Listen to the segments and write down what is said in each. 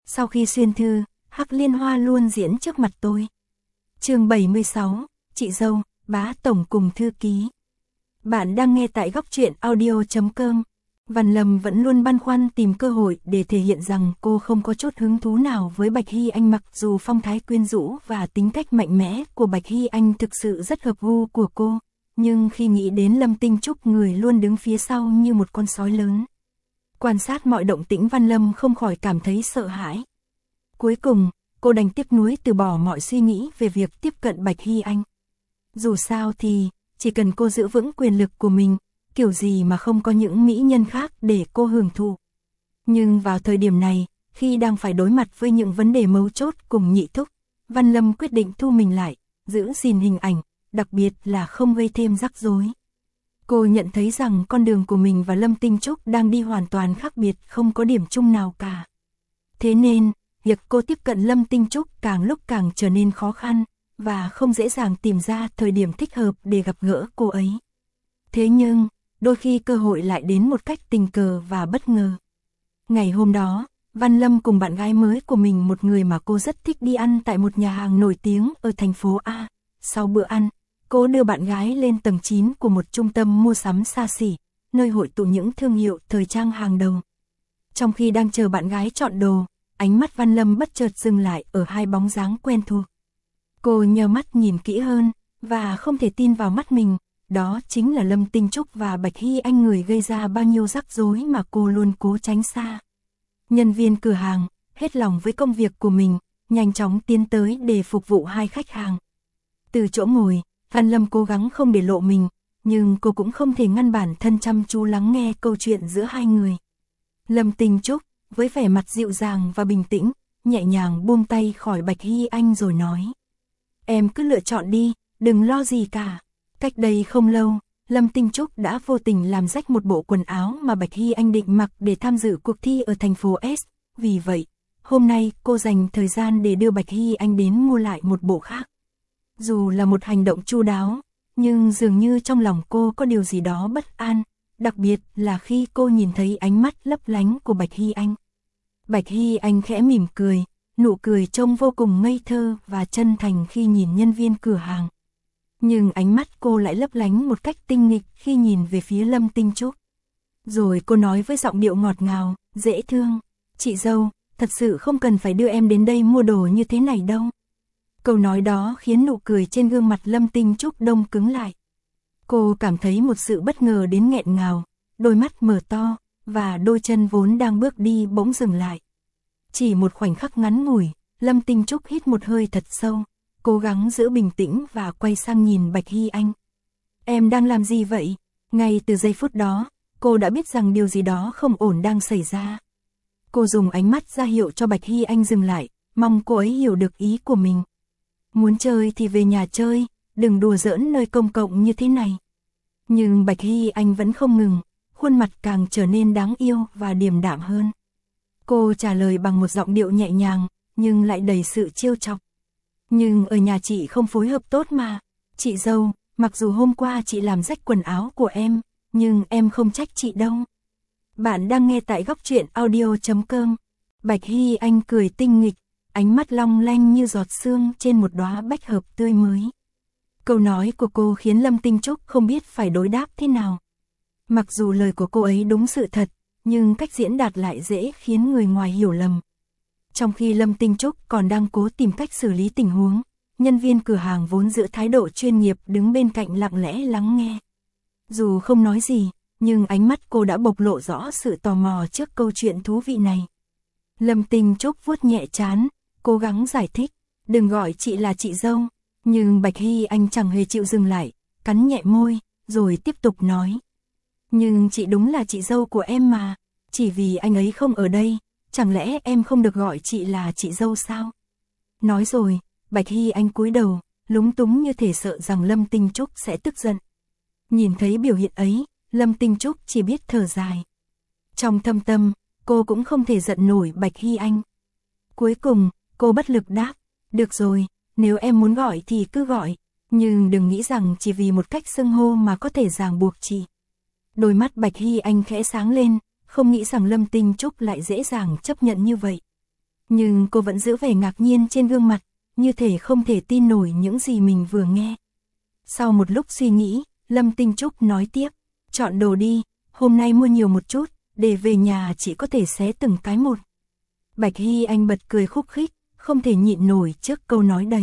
Sau khi xuyên thư, Hắc Liên Hoa luôn diễn trước mặt tôi. Chương 76, chị dâu, bá tổng cùng thư ký. Bạn đang nghe tại góc truyện audio.com. Văn Lâm vẫn luôn băn khoăn tìm cơ hội để thể hiện rằng cô không có chút hứng thú nào với Bạch Hy Anh, mặc dù phong thái quyến rũ và tính cách mạnh mẽ của Bạch Hy Anh thực sự rất hợp gu của cô. Nhưng khi nghĩ đến Lâm Tinh Trúc, người luôn đứng phía sau như một con sói lớn, quan sát mọi động tĩnh, Văn Lâm không khỏi cảm thấy sợ hãi. Cuối cùng, cô đành tiếc nuối từ bỏ mọi suy nghĩ về việc tiếp cận Bạch Hy Anh. Dù sao thì, chỉ cần cô giữ vững quyền lực của mình, kiểu gì mà không có những mỹ nhân khác để cô hưởng thụ. Nhưng vào thời điểm này, khi đang phải đối mặt với những vấn đề mấu chốt cùng Nhị Thúc, Văn Lâm quyết định thu mình lại, giữ gìn hình ảnh, đặc biệt là không gây thêm rắc rối. Cô nhận thấy rằng con đường của mình và Lâm Tinh Trúc đang đi hoàn toàn khác biệt, không có điểm chung nào cả. Thế nên, việc cô tiếp cận Lâm Tinh Trúc càng lúc càng trở nên khó khăn, và không dễ dàng tìm ra thời điểm thích hợp để gặp gỡ cô ấy. Thế nhưng, đôi khi cơ hội lại đến một cách tình cờ và bất ngờ. Ngày hôm đó, Văn Lâm cùng bạn gái mới của mình, một người mà cô rất thích, đi ăn tại một nhà hàng nổi tiếng ở thành phố A. Sau bữa ăn, cô đưa bạn gái lên tầng 9 của một trung tâm mua sắm xa xỉ, nơi hội tụ những thương hiệu thời trang hàng đầu. Trong khi đang chờ bạn gái chọn đồ, ánh mắt Văn Lâm bất chợt dừng lại ở hai bóng dáng quen thuộc. Cô nheo mắt nhìn kỹ hơn, và không thể tin vào mắt mình, đó chính là Lâm Tinh Trúc và Bạch Hy Anh, người gây ra bao nhiêu rắc rối mà cô luôn cố tránh xa. Nhân viên cửa hàng, hết lòng với công việc của mình, nhanh chóng tiến tới để phục vụ hai khách hàng. Từ chỗ ngồi, Văn Lâm cố gắng không để lộ mình, nhưng cô cũng không thể ngăn bản thân chăm chú lắng nghe câu chuyện giữa hai người. Lâm Tinh Trúc, với vẻ mặt dịu dàng và bình tĩnh, nhẹ nhàng buông tay khỏi Bạch Hy Anh rồi nói: "Em cứ lựa chọn đi, đừng lo gì cả." Cách đây không lâu, Lâm Tinh Trúc đã vô tình làm rách một bộ quần áo mà Bạch Hy Anh định mặc để tham dự cuộc thi ở thành phố S. Vì vậy, hôm nay cô dành thời gian để đưa Bạch Hy Anh đến mua lại một bộ khác. Dù là một hành động chu đáo, nhưng dường như trong lòng cô có điều gì đó bất an, đặc biệt là khi cô nhìn thấy ánh mắt lấp lánh của Bạch Hy Anh. Bạch Hy Anh khẽ mỉm cười, nụ cười trông vô cùng ngây thơ và chân thành khi nhìn nhân viên cửa hàng. Nhưng ánh mắt cô lại lấp lánh một cách tinh nghịch khi nhìn về phía Lâm Tinh Trúc. Rồi cô nói với giọng điệu ngọt ngào, dễ thương: "Chị dâu, thật sự không cần phải đưa em đến đây mua đồ như thế này đâu." Câu nói đó khiến nụ cười trên gương mặt Lâm Tinh Trúc đông cứng lại. Cô cảm thấy một sự bất ngờ đến nghẹn ngào, đôi mắt mở to, và đôi chân vốn đang bước đi bỗng dừng lại. Chỉ một khoảnh khắc ngắn ngủi, Lâm Tinh Trúc hít một hơi thật sâu, cố gắng giữ bình tĩnh và quay sang nhìn Bạch Hy Anh. "Em đang làm gì vậy?" Ngay từ giây phút đó, cô đã biết rằng điều gì đó không ổn đang xảy ra. Cô dùng ánh mắt ra hiệu cho Bạch Hy Anh dừng lại, mong cô ấy hiểu được ý của mình. "Muốn chơi thì về nhà chơi, đừng đùa giỡn nơi công cộng như thế này." Nhưng Bạch Hy Anh vẫn không ngừng, khuôn mặt càng trở nên đáng yêu và điềm đạm hơn. Cô trả lời bằng một giọng điệu nhẹ nhàng, nhưng lại đầy sự trêu chọc: "Nhưng ở nhà chị không phối hợp tốt mà. Chị dâu, mặc dù hôm qua chị làm rách quần áo của em, nhưng em không trách chị đâu." Bạn đang nghe tại góc truyện audio.com. Bạch Hy Anh cười tinh nghịch, ánh mắt long lanh như giọt sương trên một đóa bách hợp tươi mới. Câu nói của cô khiến Lâm Tinh Trúc không biết phải đối đáp thế nào. Mặc dù lời của cô ấy đúng sự thật, nhưng cách diễn đạt lại dễ khiến người ngoài hiểu lầm. Trong khi Lâm Tinh Trúc còn đang cố tìm cách xử lý tình huống, nhân viên cửa hàng vốn giữ thái độ chuyên nghiệp đứng bên cạnh lặng lẽ lắng nghe. Dù không nói gì, nhưng ánh mắt cô đã bộc lộ rõ sự tò mò trước câu chuyện thú vị này. Lâm Tinh Trúc vuốt nhẹ trán, cố gắng giải thích: "Đừng gọi chị là chị dâu." Nhưng Bạch Hy Anh chẳng hề chịu dừng lại, cắn nhẹ môi, rồi tiếp tục nói: "Nhưng chị đúng là chị dâu của em mà, chỉ vì anh ấy không ở đây, chẳng lẽ em không được gọi chị là chị dâu sao?" Nói rồi, Bạch Hy Anh cúi đầu, lúng túng như thể sợ rằng Lâm Tinh Trúc sẽ tức giận. Nhìn thấy biểu hiện ấy, Lâm Tinh Trúc chỉ biết thở dài. Trong thâm tâm, cô cũng không thể giận nổi Bạch Hy Anh. Cuối cùng, cô bất lực đáp: "Được rồi, nếu em muốn gọi thì cứ gọi, nhưng đừng nghĩ rằng chỉ vì một cách xưng hô mà có thể ràng buộc chị." Đôi mắt Bạch Hy Anh khẽ sáng lên, không nghĩ rằng Lâm Tinh Trúc lại dễ dàng chấp nhận như vậy. Nhưng cô vẫn giữ vẻ ngạc nhiên trên gương mặt, như thể không thể tin nổi những gì mình vừa nghe. Sau một lúc suy nghĩ, Lâm Tinh Trúc nói tiếp, chọn đồ đi, hôm nay mua nhiều một chút, để về nhà chị có thể xé từng cái một. Bạch Hy Anh bật cười khúc khích, không thể nhịn nổi trước câu nói đầy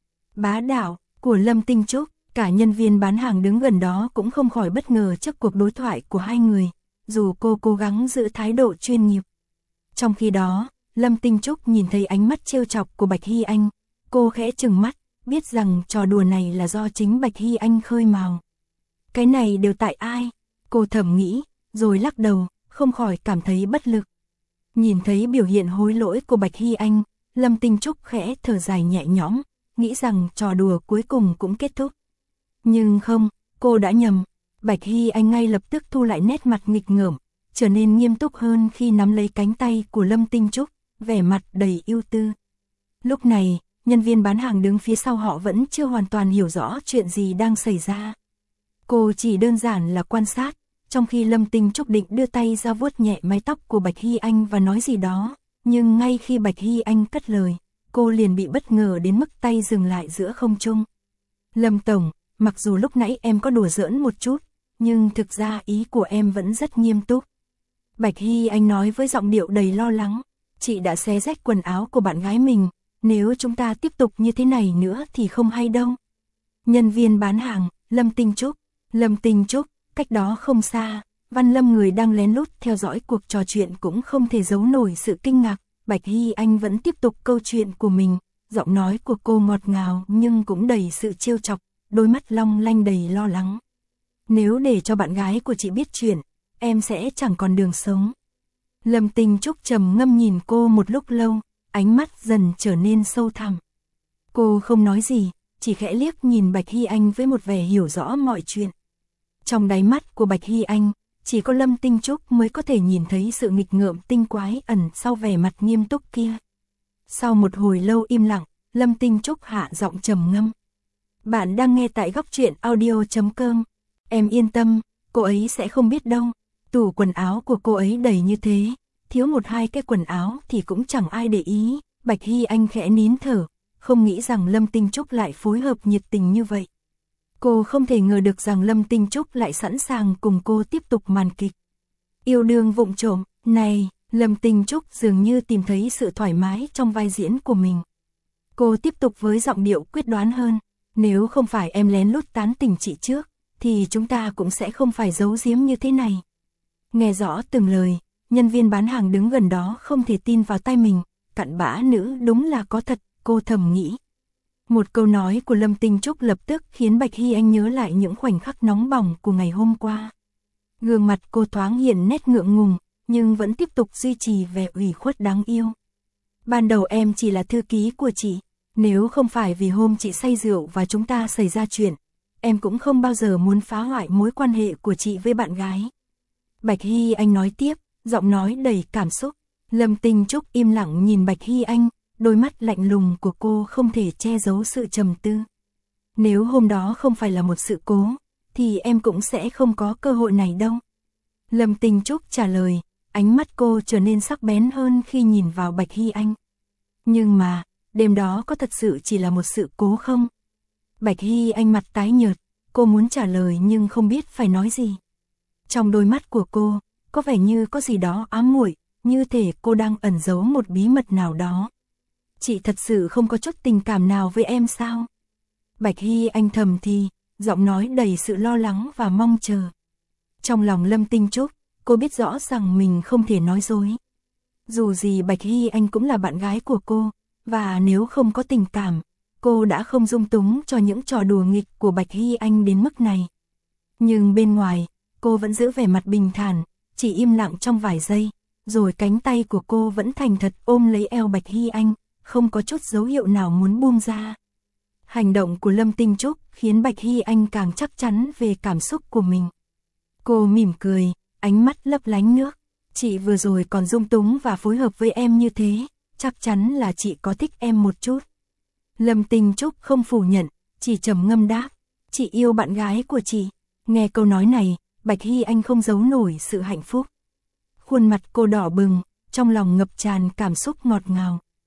bá đạo của Lâm Tinh Trúc. Cả nhân viên bán hàng đứng gần đó cũng không khỏi bất ngờ trước cuộc đối thoại của hai người, dù cô cố gắng giữ thái độ chuyên nghiệp. Trong khi đó, Lâm Tinh Trúc nhìn thấy ánh mắt trêu chọc của Bạch Hy Anh, cô khẽ trừng mắt, biết rằng trò đùa này là do chính Bạch Hy Anh khơi mào. Cái này đều tại ai? Cô thầm nghĩ, rồi lắc đầu, không khỏi cảm thấy bất lực. Nhìn thấy biểu hiện hối lỗi của Bạch Hy Anh, Lâm Tinh Trúc khẽ thở dài nhẹ nhõm, nghĩ rằng trò đùa cuối cùng cũng kết thúc. Nhưng không, cô đã nhầm. Bạch Hy Anh ngay lập tức thu lại nét mặt nghịch ngợm, trở nên nghiêm túc hơn khi nắm lấy cánh tay của Lâm Tinh Trúc, vẻ mặt đầy ưu tư. Lúc này, nhân viên bán hàng đứng phía sau họ vẫn chưa hoàn toàn hiểu rõ chuyện gì đang xảy ra. Cô chỉ đơn giản là quan sát, trong khi Lâm Tinh Trúc định đưa tay ra vuốt nhẹ mái tóc của Bạch Hy Anh và nói gì đó, nhưng ngay khi Bạch Hy Anh cất lời, cô liền bị bất ngờ đến mức tay dừng lại giữa không trung. Lâm Tổng, mặc dù lúc nãy em có đùa giỡn một chút, nhưng thực ra ý của em vẫn rất nghiêm túc. Bạch Hy Anh nói với giọng điệu đầy lo lắng, chị đã xé rách quần áo của bạn gái mình, nếu chúng ta tiếp tục như thế này nữa thì không hay đâu. Nhân viên bán hàng, Lâm Tinh Trúc, cách đó không xa, Văn Lâm người đang lén lút theo dõi cuộc trò chuyện cũng không thể giấu nổi sự kinh ngạc. Bạch Hy Anh vẫn tiếp tục câu chuyện của mình, giọng nói của cô ngọt ngào nhưng cũng đầy sự trêu chọc, đôi mắt long lanh đầy lo lắng. Nếu để cho bạn gái của chị biết chuyện, em sẽ chẳng còn đường sống. Lâm Tinh Trúc trầm ngâm nhìn cô một lúc lâu, ánh mắt dần trở nên sâu thẳm. Cô không nói gì, chỉ khẽ liếc nhìn Bạch Hy Anh với một vẻ hiểu rõ mọi chuyện. Trong đáy mắt của Bạch Hy Anh, chỉ có Lâm Tinh Trúc mới có thể nhìn thấy sự nghịch ngợm tinh quái ẩn sau vẻ mặt nghiêm túc kia. Sau một hồi lâu im lặng, Lâm Tinh Trúc hạ giọng trầm ngâm. Bạn đang nghe tại Góc Truyện Audio.com. Em yên tâm, cô ấy sẽ không biết đâu. Tủ quần áo của cô ấy đầy như thế, thiếu một hai cái quần áo thì cũng chẳng ai để ý. Bạch Hy Anh khẽ nín thở, không nghĩ rằng Lâm Tinh Trúc lại phối hợp nhiệt tình như vậy. Cô không thể ngờ được rằng Lâm Tinh Trúc lại sẵn sàng cùng cô tiếp tục màn kịch yêu đương vụng trộm. Này, Lâm Tinh Trúc dường như tìm thấy sự thoải mái trong vai diễn của mình. Cô tiếp tục với giọng điệu quyết đoán hơn, nếu không phải em lén lút tán tỉnh chị trước, thì chúng ta cũng sẽ không phải giấu giếm như thế này. Nghe rõ từng lời, nhân viên bán hàng đứng gần đó không thể tin vào tai mình, cặn bã nữ đúng là có thật, cô thầm nghĩ. Một câu nói của Lâm Tinh Trúc lập tức khiến Bạch Hy Anh nhớ lại những khoảnh khắc nóng bỏng của ngày hôm qua. Gương mặt cô thoáng hiện nét ngượng ngùng, nhưng vẫn tiếp tục duy trì vẻ ủy khuất đáng yêu. Ban đầu em chỉ là thư ký của chị, nếu không phải vì hôm chị say rượu và chúng ta xảy ra chuyện, em cũng không bao giờ muốn phá hoại mối quan hệ của chị với bạn gái. Bạch Hy Anh nói tiếp, giọng nói đầy cảm xúc. Lâm Tinh Trúc im lặng nhìn Bạch Hy Anh, đôi mắt lạnh lùng của cô không thể che giấu sự trầm tư. Nếu hôm đó không phải là một sự cố, thì em cũng sẽ không có cơ hội này đâu. Lâm Tinh Trúc trả lời, ánh mắt cô trở nên sắc bén hơn khi nhìn vào Bạch Hy Anh. Nhưng mà, đêm đó có thật sự chỉ là một sự cố không? Bạch Hy Anh mặt tái nhợt, cô muốn trả lời nhưng không biết phải nói gì. Trong đôi mắt của cô, có vẻ như có gì đó ám muội, như thể cô đang ẩn giấu một bí mật nào đó. Chị thật sự không có chút tình cảm nào với em sao? Bạch Hy Anh thầm thì, giọng nói đầy sự lo lắng và mong chờ. Trong lòng Lâm Tinh Trúc, cô biết rõ rằng mình không thể nói dối. Dù gì Bạch Hy Anh cũng là bạn gái của cô, và nếu không có tình cảm, cô đã không dung túng cho những trò đùa nghịch của Bạch Hy Anh đến mức này. Nhưng bên ngoài, cô vẫn giữ vẻ mặt bình thản, chỉ im lặng trong vài giây, rồi cánh tay của cô vẫn thành thật ôm lấy eo Bạch Hy Anh, không có chút dấu hiệu nào muốn buông ra. Hành động của Lâm Tinh Trúc khiến Bạch Hy Anh càng chắc chắn về cảm xúc của mình. Cô mỉm cười, ánh mắt lấp lánh nước. Chị vừa rồi còn dung túng và phối hợp với em như thế, chắc chắn là chị có thích em một chút. Lâm Tinh Trúc không phủ nhận, chỉ trầm ngâm đáp, chị yêu bạn gái của chị. Nghe câu nói này, Bạch Hy Anh không giấu nổi sự hạnh phúc. Khuôn mặt cô đỏ bừng, trong lòng ngập tràn cảm xúc ngọt ngào.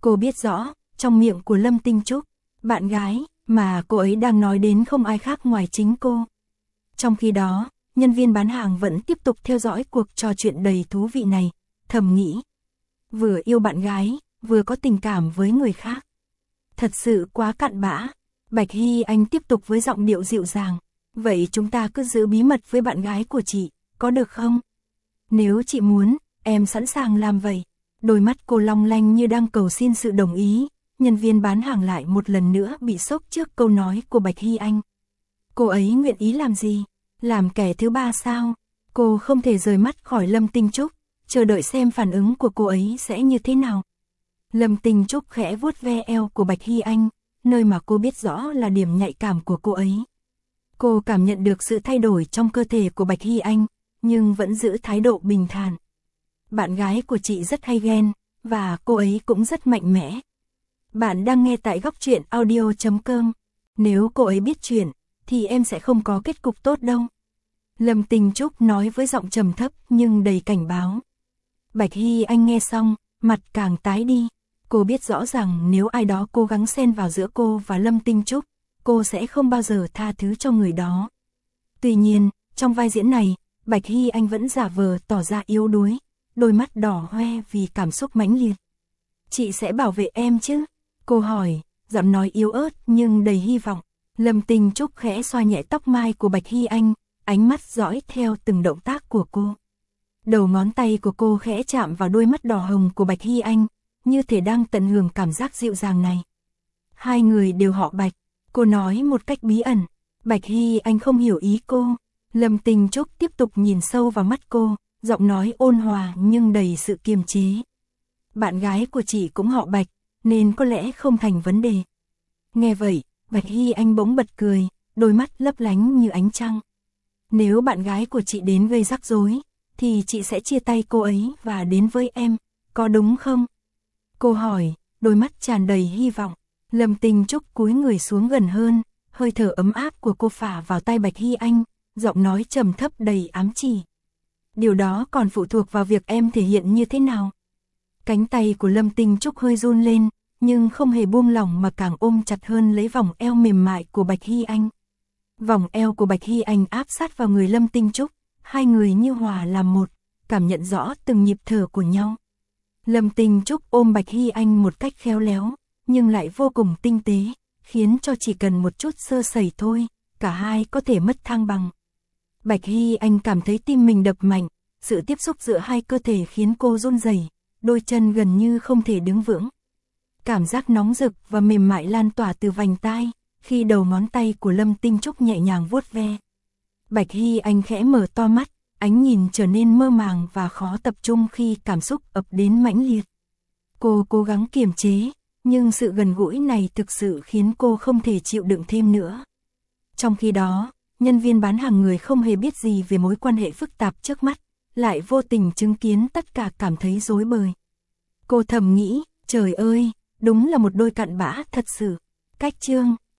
Cô biết rõ, trong miệng của Lâm Tinh Trúc, bạn gái mà cô ấy đang nói đến không ai khác ngoài chính cô. Trong khi đó, nhân viên bán hàng vẫn tiếp tục theo dõi cuộc trò chuyện đầy thú vị này, thầm nghĩ. Vừa yêu bạn gái, vừa có tình cảm với người khác. Thật sự quá cặn bã. Bạch Hy Anh tiếp tục với giọng điệu dịu dàng. Vậy chúng ta cứ giữ bí mật với bạn gái của chị, có được không? Nếu chị muốn, em sẵn sàng làm vậy. Đôi mắt cô long lanh như đang cầu xin sự đồng ý. Nhân viên bán hàng lại một lần nữa bị sốc trước câu nói của Bạch Hy Anh. Cô ấy nguyện ý làm gì? Làm kẻ thứ ba sao? Cô không thể rời mắt khỏi Lâm Tinh Trúc, chờ đợi xem phản ứng của cô ấy sẽ như thế nào. Lâm Tinh Trúc khẽ vuốt ve eo của Bạch Hy Anh, nơi mà cô biết rõ là điểm nhạy cảm của cô ấy. Cô cảm nhận được sự thay đổi trong cơ thể của Bạch Hy Anh, nhưng vẫn giữ thái độ bình thản. Bạn gái của chị rất hay ghen, và cô ấy cũng rất mạnh mẽ. Bạn đang nghe tại Góc Truyện Audio.com. Nếu cô ấy biết chuyện, thì em sẽ không có kết cục tốt đâu. Lâm Tinh Trúc nói với giọng trầm thấp nhưng đầy cảnh báo. Bạch Hy Anh nghe xong, mặt càng tái đi. Cô biết rõ rằng nếu ai đó cố gắng xen vào giữa cô và Lâm Tinh Trúc, cô sẽ không bao giờ tha thứ cho người đó. Tuy nhiên, trong vai diễn này, Bạch Hy Anh vẫn giả vờ tỏ ra yếu đuối, đôi mắt đỏ hoe vì cảm xúc mãnh liệt. Chị sẽ bảo vệ em chứ? Cô hỏi, giọng nói yếu ớt nhưng đầy hy vọng. Lâm Tinh Trúc khẽ xoa nhẹ tóc mai của Bạch Hy Anh, ánh mắt dõi theo từng động tác của cô. Đầu ngón tay của cô khẽ chạm vào đôi mắt đỏ hồng của Bạch Hy Anh, như thể đang tận hưởng cảm giác dịu dàng này. Hai người đều họ Bạch, cô nói một cách bí ẩn. Bạch Hy Anh không hiểu ý cô. Lâm Tinh Trúc tiếp tục nhìn sâu vào mắt cô, giọng nói ôn hòa nhưng đầy sự kiềm chế. Bạn gái của chị cũng họ Bạch, nên có lẽ không thành vấn đề. Nghe vậy, Bạch Hy Anh bỗng bật cười, đôi mắt lấp lánh như ánh trăng. Nếu bạn gái của chị đến gây rắc rối, thì chị sẽ chia tay cô ấy và đến với em, có đúng không? Cô hỏi, đôi mắt tràn đầy hy vọng. Lâm Tinh Trúc cúi người xuống gần hơn, hơi thở ấm áp của cô phả vào tai Bạch Hy Anh, giọng nói trầm thấp đầy ám chỉ. Điều đó còn phụ thuộc vào việc em thể hiện như thế nào. Cánh tay của Lâm Tinh Trúc hơi run lên, nhưng không hề buông lỏng mà càng ôm chặt hơn lấy vòng eo mềm mại của Bạch Hy Anh. Vòng eo của Bạch Hy Anh áp sát vào người Lâm Tinh Trúc, hai người như hòa làm một, cảm nhận rõ từng nhịp thở của nhau. Lâm Tinh Trúc ôm Bạch Hy Anh một cách khéo léo, nhưng lại vô cùng tinh tế, khiến cho chỉ cần một chút sơ sẩy thôi, cả hai có thể mất thăng bằng. Bạch Hy Anh cảm thấy tim mình đập mạnh, sự tiếp xúc giữa hai cơ thể khiến cô run rẩy, đôi chân gần như không thể đứng vững. Cảm giác nóng rực và mềm mại lan tỏa từ vành tai, khi đầu ngón tay của Lâm Tinh Trúc nhẹ nhàng vuốt ve. Bạch Hy Anh khẽ mở to mắt, ánh nhìn trở nên mơ màng và khó tập trung khi cảm xúc ập đến mãnh liệt. Cô cố gắng kiềm chế, nhưng sự gần gũi này thực sự khiến cô không thể chịu đựng thêm nữa. Trong khi đó, nhân viên bán hàng người không hề biết gì về mối quan hệ phức tạp trước mắt, lại vô tình chứng kiến tất cả cảm thấy rối bời. Cô thầm nghĩ, trời ơi, đúng là một đôi cặn bã thật sự. Cách chương